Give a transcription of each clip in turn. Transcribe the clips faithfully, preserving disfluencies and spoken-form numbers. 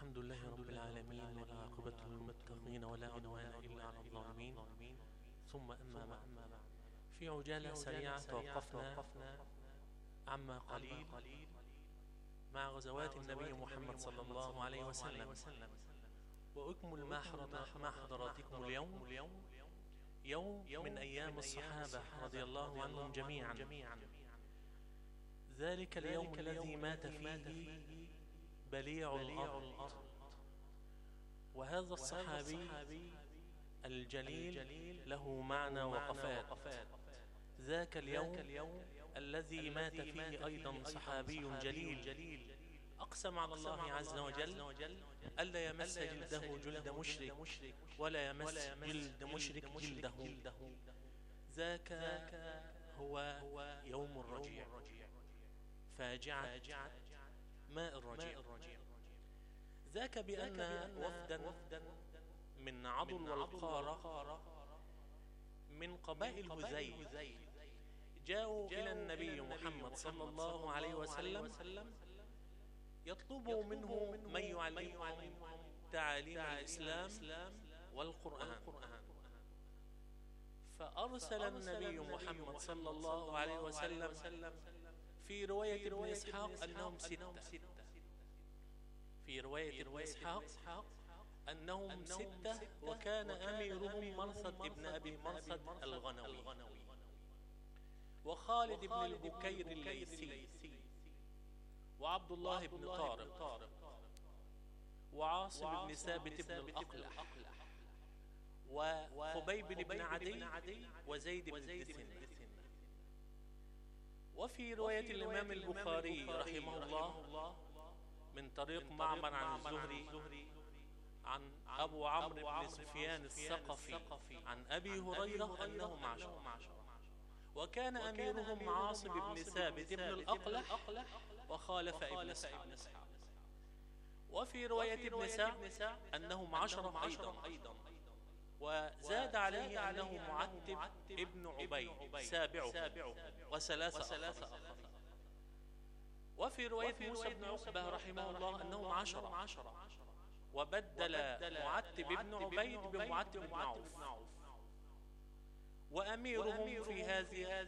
الحمد لله رب العالمين، والعاقبة للمتقين ولا عدوان إلا على الظالمين. ثم أما بعد، في عجالة سريعة توقفنا عما قليل مع غزوات النبي محمد صلى الله عليه وسلم، وأكمل ما حضراتكم اليوم يوم من أيام الصحابة رضي الله عنهم جميعا. ذلك اليوم الذي مات فيه بليع الأرض، وهذا الصحابي الجليل له معنى وقفات. ذاك اليوم الذي مات فيه أيضا صحابي جليل أقسم على الله عز وجل ألا يمس جلده جلد مشرك ولا يمس جلد مشرك جلده. ذاك هو يوم الرجيع، فاجعة ماء الرجيع. ذاك بأن وفدا من عضل والقارة من قبائل هذيل جاءوا إلى النبي محمد صلى الله عليه وسلم يطلبوا منه من يعلمهم تعاليم الإسلام والقرآن. فأرسل النبي محمد صلى الله عليه وسلم في رواية ابن إسحاق أنهم ستة في رواية ابن إسحاق أنهم ستة وكان أميرهم مرثد ابن أبي مرثد الغنوي، وخالد بن البكير الليثي، وعبد الله بن طارق، وعاصم بن ثابت بن الأقلح، وخبيب بن عدي، وزيد بن الدثن. وفي رواية الإمام البخاري رحمه الله من طريق معمر عن الزهري عن أبو عمرو بن سفيان الثقفي عن أبي هريرة أنهم عشرة، وكان أميرهم عاصم بن ثابت بن الأقلح، وخالف ابن إسحاق. وفي رواية ابن سعد أنهم عشرة أيضا، وزاد عليه أنه معتب ابن عبيد سابعه، وثلاثة آخر. وفي رواية موسى بن عقبة رحمه الله أنهم عشرة، وبدل معتب ابن عبيد بمعتب بن عوف. وأميرهم في هذه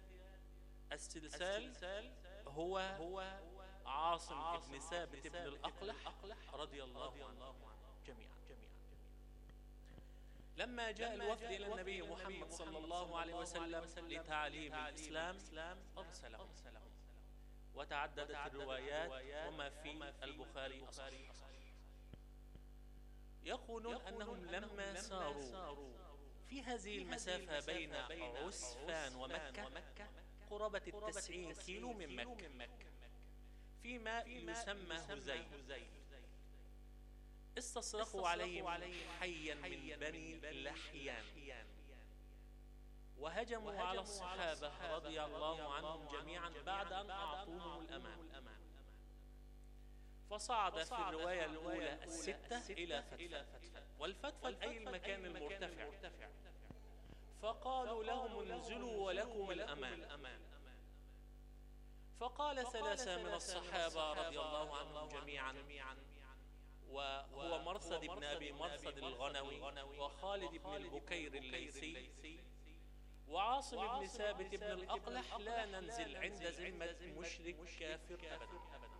السلسال هو عاصم بن ثابت بن الأقلح رضي الله عنه جميعا. لما جاء الوفد إلى النبي محمد صلى الله عليه وسلم لتعليم الإسلام أرسلهم، وتعددت الروايات وما في البخاري أصح. يقولون أنهم لما ساروا في هذه المسافة بين عسفان ومكة قرابة التسعين كيلو من مكة في ماء يسمى هذيل، استصرخوا عليهم حيا من بني لحيان، وهجموا على الصحابة رضي الله عنهم جميعا بعد أن أعطوهم الأمان. فصعد في الرواية الأولى الستة إلى فتفل، والفتفل أي المكان المرتفع، فقالوا لهم انزلوا ولكم الأمان. فقال ثلاثة من الصحابة رضي الله عنهم جميعا، وهو مرثد بن أبي مرثد الغنوي، وخالد بن البكير الليثي، وعاصم بن ثابت بن الأقلح، لا ننزل عند ذمة مشرك كافر أبدا.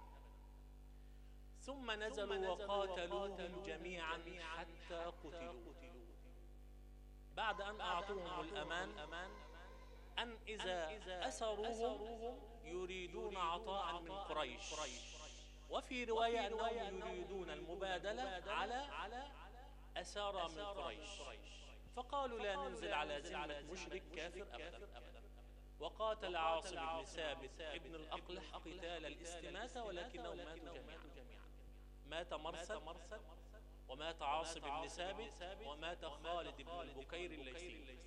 ثم نزلوا وقاتلوهم جميعا حتى قتلوا، بعد أن أعطوهم الأمان أن إذا أسروهم يريدون عطاء من قريش. وفي رواية أنهم يريدون المبادلة على أسارى من قريش، فقالوا لا ننزل على ذمة مشرك كافر أبدا. وقاتل عاصم بن ثابت ابن الأقلح قتال الاستماتة، ولكنهم ماتوا جميعا. مات مرثد، ومات عاصم بن ثابت، ومات خالد بن البكير الليثي.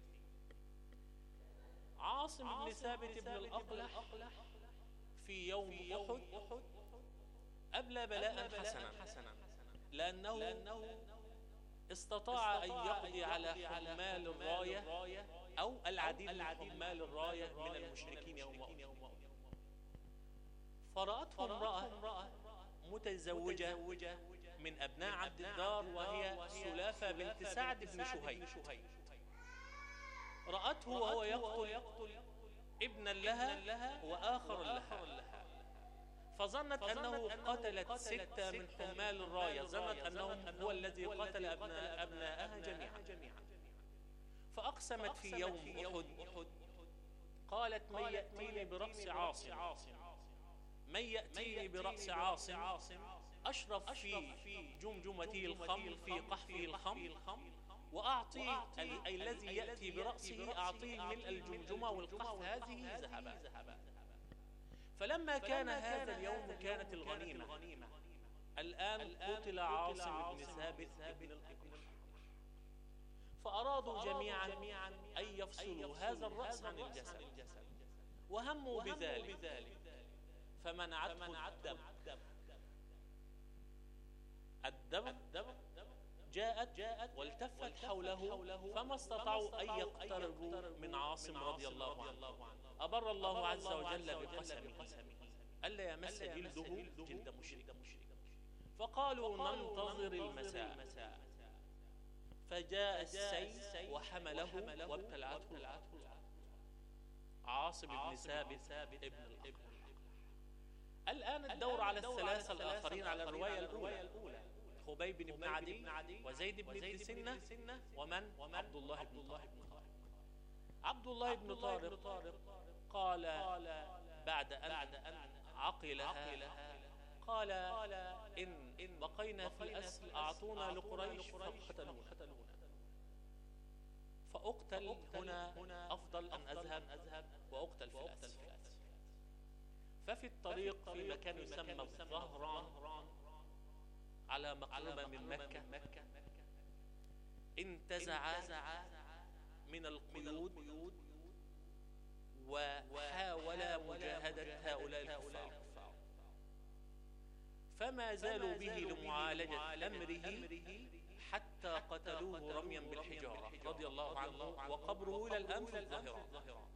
عاصم بن ثابت بن الأقلح في يوم أحد أبلى بلاء حسنا، لأنه استطاع أن يقضي على حمال الراية أو العديد من حمال الراية من المشركين يومئذ. فرأته امرأة متزوجة من أبناء عبد الدار، وهي سلافة بنت سعد بن شهيد، رأته وهو يقتل ابنا لها وآخر لها، فظنت أنه قتلت ستة من حمال الراية، ظنت أنه هو الذي قتل أبناء أبناءها جميعا. فأقسمت في يوم أحد قالت: من يأتيني برأس عاصم، من يأتيني برأس عاصم أشرف في جمجمته الخمر، في قحفه الخمر، وأعطيه أي الذي يأتي برأسه أعطيه ملء الجمجمة والقحف هذه ذهبا. فلما كان هذا اليوم كانت الغنيمة. الآن قتل عاصم بن ثابت بن الأقرع، فأرادوا جميعا أن يفصلوا هذا الرأس عن الجسد، وهموا بذلك، فمنعته الدم. الدم جاءت والتفت حوله، فما استطاعوا أن يقتربوا من عاصم رضي الله عنه. أبر الله عز وجل بقسمه ألا يمس جلده جلد مشرك، فقالوا: ننتظر المساء. فجاء السيل وحمله وابتلعته عاصم بن ثابت ابن الأقرع. الآن الدور على الثلاثة الآخرين على الرواية الأولى: خبيب بن عدي، وزيد بن ابن سنة، ومن؟ عبد الله بن طارق. عبد الله بن طارق قال بعد أن عقلها، قال: إن بقينا في الأسر أعطونا لقريش فقتلونا، فأقتل هنا أفضل أن أذهب وأقتل في الأسر. ففي الطريق في مكان يسمى الظهران على مقربة من مكة انتزع من القيود وحاول مجاهدة هؤلاء الكفار، فما زالوا به لمعالجة أمره حتى قتلوه رميا بالحجارة رضي الله عنه، وقبره إلى الآن في الظهران.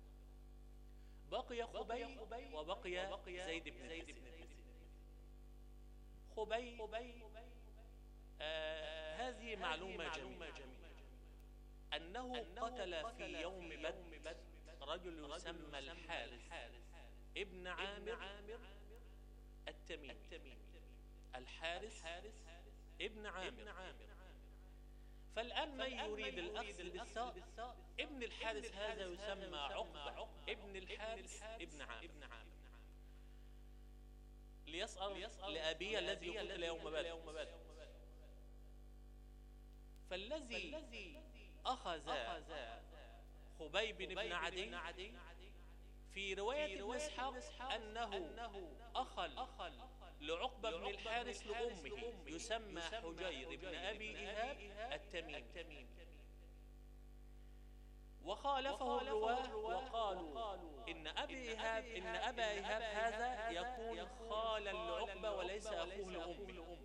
بقي خبيب وبقي زيد بن ثابت. خبيب آه هذه معلومة جميلة، أنه قتل في يوم بدر رجل يسمى الحارث ابن عامر التميمي. الحارث ابن عامر. فالآن من يريد الأخذ بالثاء، ابن الحارث هذا يسمى عقبة ابن الحارث ابن عامر، ليسأل لأبيه الذي قتل يوم بدر. فالذي أخذ خبيب بن عدي في رواية ابن إسحاق أنه أخل لعقبة بن الحارث لأمه يسمى حجير بن أبي إيهاب التميمي، وخالفه الرواه وقالوا إن أبي إيهاب إن أبا إيهاب هذا يكون خالا لعقبة وليس أخوه لأمه.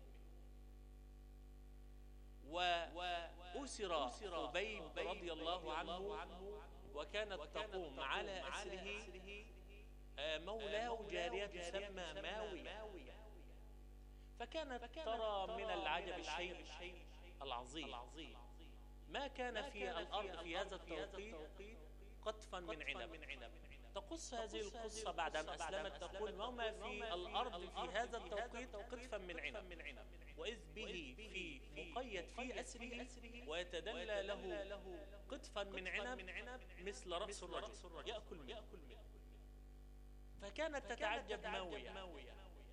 وأسر خبيب رضي الله عنه، وكانت تقوم على أسره مولاه جارية تسمى ماوية. فكانت ترى من العجب الشيء العظيم، ما كان في الأرض في هذا التوقيت قطفا من عنب. تقص هذه القصة بعد أن أسلمت، تقول: وما في الأرض في هذا التوقيت قطفا من عنب، وإذ به في مقيد في أسره ويتدلى له قطفا من عنب مثل رأس الرجل يأكل منه. فكانت تتعجب ماوية.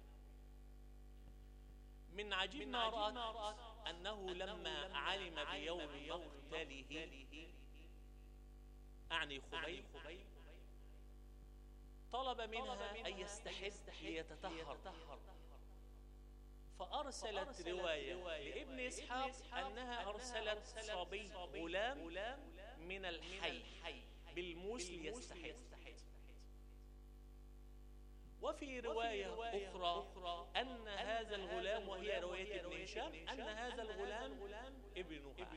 من عجيب ما رأت أنه لما علم بيوم مقتله، أعني خبيب، طلب منها أن يستحد ليتطهر، فأرسلت رواية لابن إسحاق أنها أرسلت صبي غلام من الحي بالموس ليستحد. وفي رواية أخرى أن هذا الغلام، وهي رواية ابن هشام، أن هذا الغلام ابنها.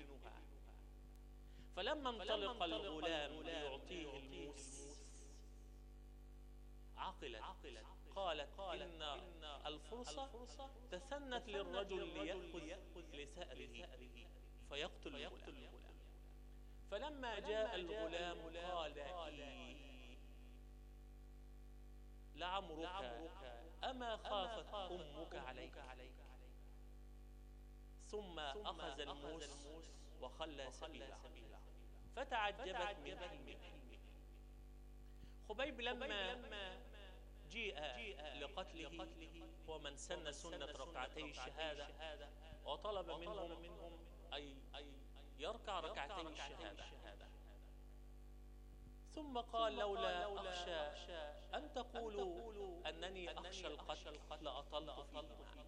فلما انطلق الغلام ليعطيه الموس عقلت، قالت إن الفرصة تثنت للرجل ليأخذ لثأره فيقتل الغلام. فلما جاء الغلام قال إيه لعمرك أما خافت أمك عليك؟ ثم أخذ الموس وخلى سبيله. فتعجبت من حلمه. خبيب لما جيء لقتله ومن سن سنة ركعتي الشهادة وطلب منهم أي يركع ركعتي الشهادة، ثم قال لولا أخشى أن تقولوا أنني أخشى القتل لأطلت فيهما.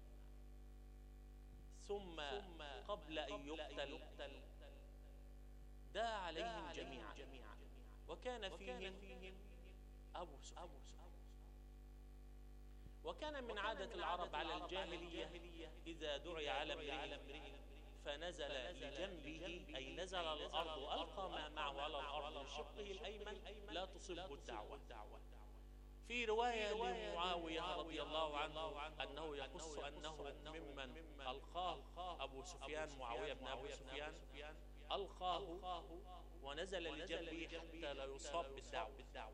ثم قبل أن يقتل دعا عليهم جميعا، وكان فيهم أبو سفيان. وكان من عادة العرب على الجاهلية إذا دعي على امرئ فنزل لجنبه أي نزل على الأرض وألقى ما معه على الأرض لشقه الأيمن لا تصبه الدعوة. في رواية لمعاوية رضي الله عنه أنه يقص أنه ممن ألقاه أبو سفيان، معاوية بن أبو سفيان ألقاه ونزل لجنبه حتى لا يصاب بالدعوة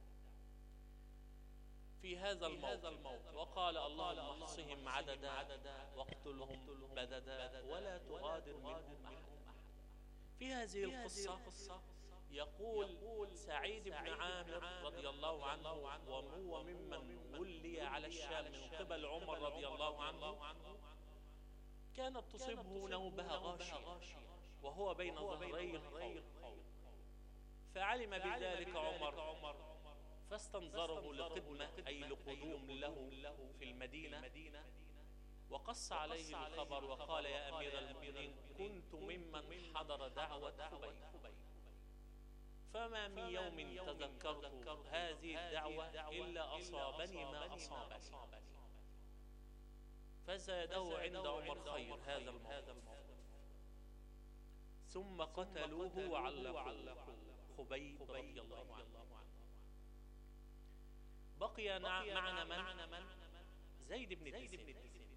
في هذا الموقف. وقال اللهم احصهم عددا واقتلهم بددا ولا تغادر منهم أحد. في هذه القصة يقول سعيد بن عامر رضي الله عنه وهو ممن ولي على الشام من قبل عمر رضي الله عنه، كانت تصيبه نوبة غاشية وهو بين ظهري القوم، فعلم بذلك عمر فاستنظره لقدمة أي لقدوم له في المدينة، وقص عليه الخبر وقال يا أمير المؤمنين كنت ممن حضر دعوة خبيب، فما من يوم تذكرت هذه الدعوة إلا أصابني ما أصابني. فزاده عند عمر خير هذا الموقف. ثم قتلوه وعلقوا خبيب رضي الله عنه. بقي معنا من؟ زيد بن الدثنة.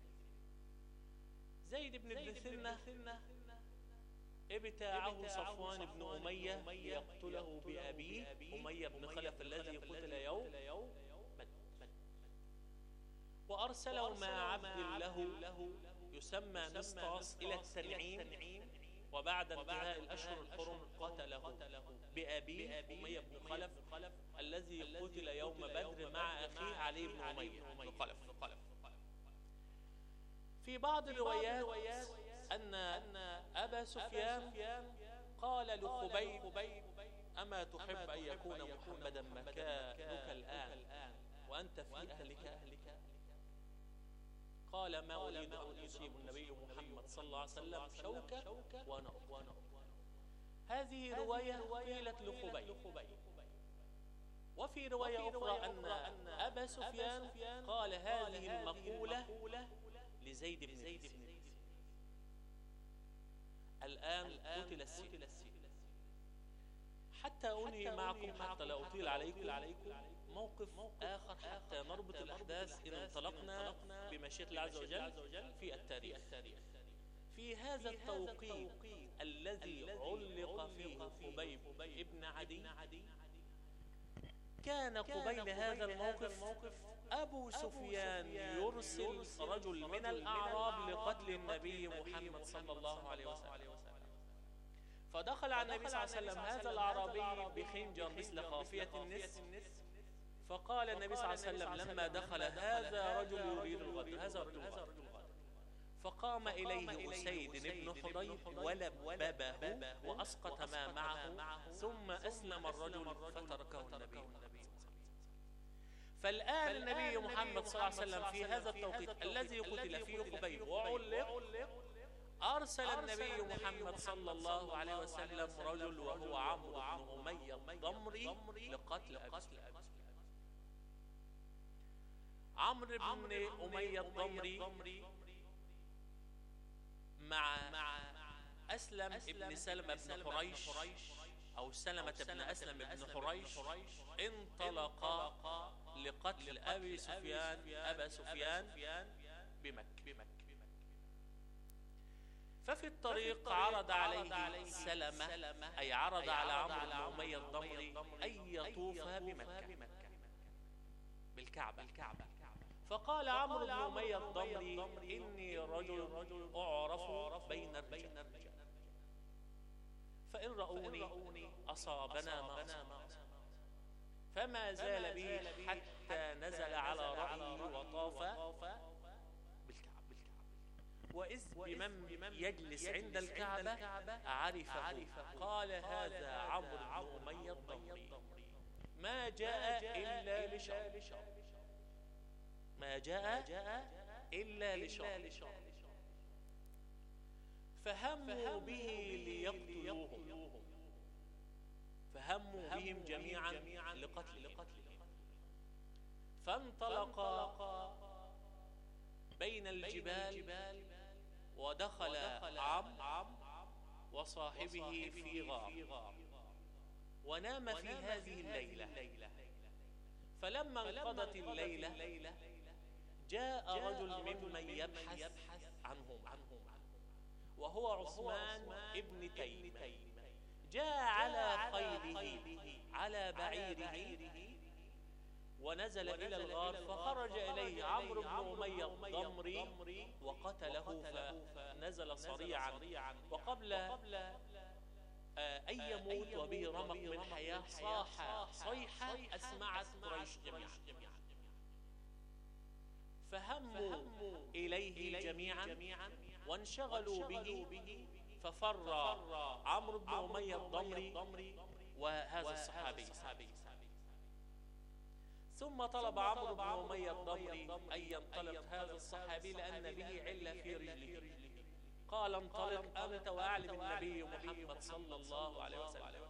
زيد بن الدثنة ابتاعه صفوان بن أمية ليقتله بأبيه أمية بن خلف الذي قتل يوم بدر، وأرسله مع عبد له يسمى مسطاس إلى التنعيم، وبعد انتهاء الأشهر الحرم قتله بأبيه أمية بن خلف الذي قتل يوم بدر مع أخيه علي بن أمية بن خلف. في بعض الروايات أن أبا سفيان قال لخبيب أما تحب أن يكون محمدا مكانك الآن وأنت في أهلك؟ قال ما أريد أن يصيب النبي محمد صلى الله عليه وسلم شوكة ونار. هذه رواية قيلت لخبيب. وفي رواية أخرى أن أبا سفيان قال هذه المقولة لزيد بن الدثنة. الآن قتل السيف. حتى أنهي معكم حتى لا أطيل عليكم موقف آخر حتى نربط الأحداث إن انطلقنا بمشيئة الله عز وجل في التاريخ. في هذا التوقيت الذي علق فيه خبيب ابن عدي كان قبيل هذا الموقف أبو سفيان يرسل رجل من الأعراب لقتل النبي محمد صلى الله عليه وسلم. فدخل على النبي صلى الله عليه وسلم هذا الأعرابي بخنجر مثل خافية النسر، فقال النبي صلى الله عليه وسلم لما دخل هذا رجل يريد الغدر، هذا رجل الغدر. فقام إليه أسيد بن حضير ولببه وأسقط ما معه، ثم أسلم الرجل فتركه النبي. فالآن النبي محمد صلى الله عليه وسلم في هذا التوقيت الذي قتل فيه خبيب وعلق أرسل النبي محمد صلى الله عليه وسلم رجل وهو عمرو بن أمية الضمري لقتل أبي سفيان. عمرو بن أمية الضمري مع أسلم ابن سلمة بن حريش أو سلمة بن أسلم بن حريش انطلقا لقتل أبي سفيان أبا سفيان بمكة. ففي الطريق عرض عليه سلمة، أي عرض على عمرو بن أمية الضمري أن يطوف بمكة بالكعبة. فقال عمرو بن أمية الضمري: إني رجل أعرف بين الرجال، فإن رأوني أصابنا ما أصاب. فما زال به حتى نزل على رأيه وطاف بالكعبة. وإذ بمن يجلس عند الكعبة عرفه، قال: هذا عمرو بن أمية الضمري، ما جاء إلا لشر، ما جاء إلا لشر. فهموا به ليقتلوهم، فهموا بهم جميعا لقتلهم. فانطلقا بين الجبال، ودخل عمرو وصاحبه في غار، ونام في هذه الليلة. فلما انقضت الليلة جاء رجل ممن يبحث عنهم، وهو عثمان ابن تيم، جاء على خيله على بعيره ونزل إلى الغار، فخرج إليه عمرو بن أمية الضمري وقتله، فنزل صريعا. وقبل أن يموت وبه رمق من حياة صاح صيحة أسمعت قريش جميعا. فهموا إليه جميعا وانشغلوا به، ففر عمرو بن أمية الضمري وهذا الصحابي. ثم طلب عمرو بن أمية الضمري أن ينطلق هذا الصحابي لأن به علة في رجله. قال: انطلق أنت وأعلم النبي محمد صلى الله عليه وسلم.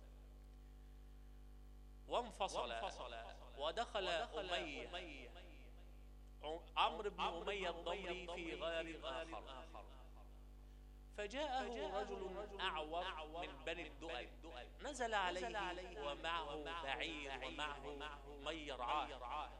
وانفصل ودخل أمية عمرو بن أمية الضمري في غار آخر، فجاءه رجل أعور من بني الدؤل، نزل عليه ومعه بعير ومعه من يرعاه،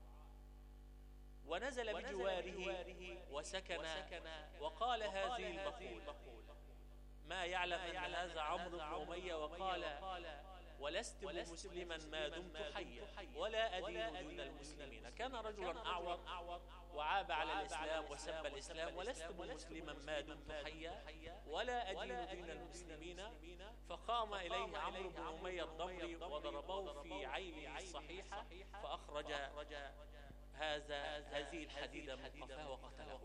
ونزل بجواره وسكن، وقال هذه المقولة: ما يعلم أن هذا عمرو بن أمية، وقال: ولست مسلما ما دمت حيا ولا أدين دون المسلمين. كان رجلا أعور وعاب على الإسلام وسب الإسلام: ولست مسلما ما دمت حيا ولا أدين دون المسلمين. فقام إليه عمرو بن أمية الضمري وضربه في عينه الصحيحة، فأخرج هذا هذه الحديدة من قفاه وقتله.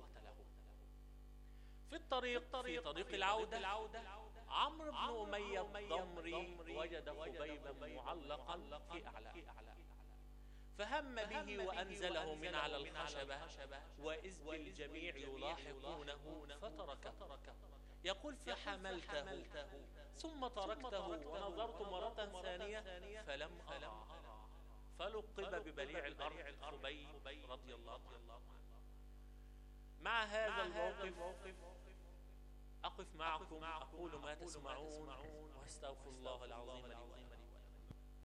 في الطريق في طريق العودة عمرو بن أمية الضمري وجد خبيبا معلقا في أعلاه، فهم به وأنزله من على الخشبة، وإذ بالجميع يلاحقونه فتركه. يقول: فحملته ثم تركته ونظرت مرة ثانية فلم أرى، فلقب ببليع الأرض خبيب رضي الله عنه. مع هذا الموقف أقف معكم، أقول ما تسمعون، وأستغفر الله العظيم لي ولكم.